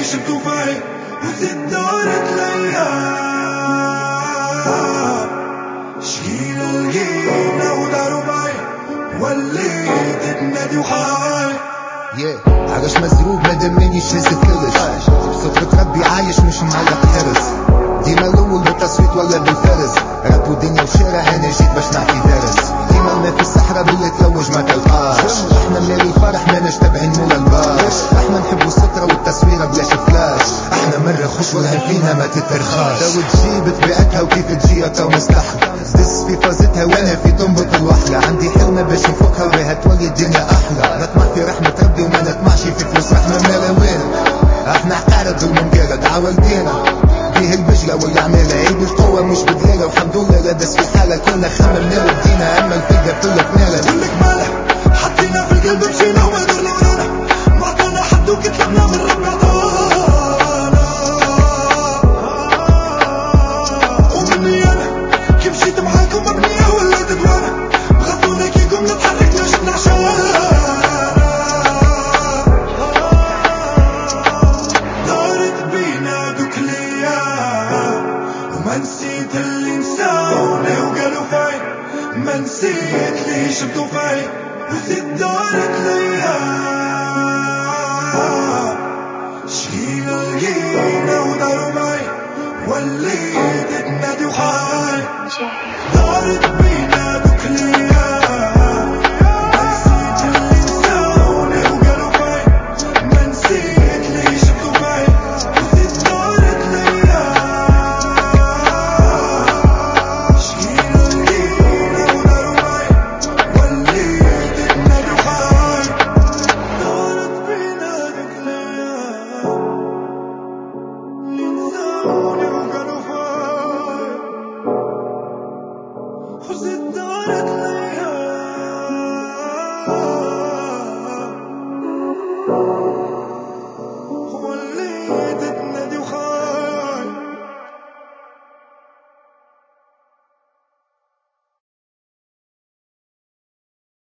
شفت وفايق هزت دارت الايام شكيلة لقينا وداروا بايق وليت تنادي وحايق عرش مزروب ما دمنيش هز الكرش بصفة ربي عايش مش معلق حرس ديما الاول بالتصويت ولا بالفرز راب ودنيا وشارع انا جيت باش نعطي درس ديما ما في الصحراء باللي تلوج ما تلقاش احنا مالي الفرح ما نشتبهن مولا الباش احنا نحبوا السترة والتصويرة بلاش فلاش احنا مرة خوش والهم فينا ما تتلاش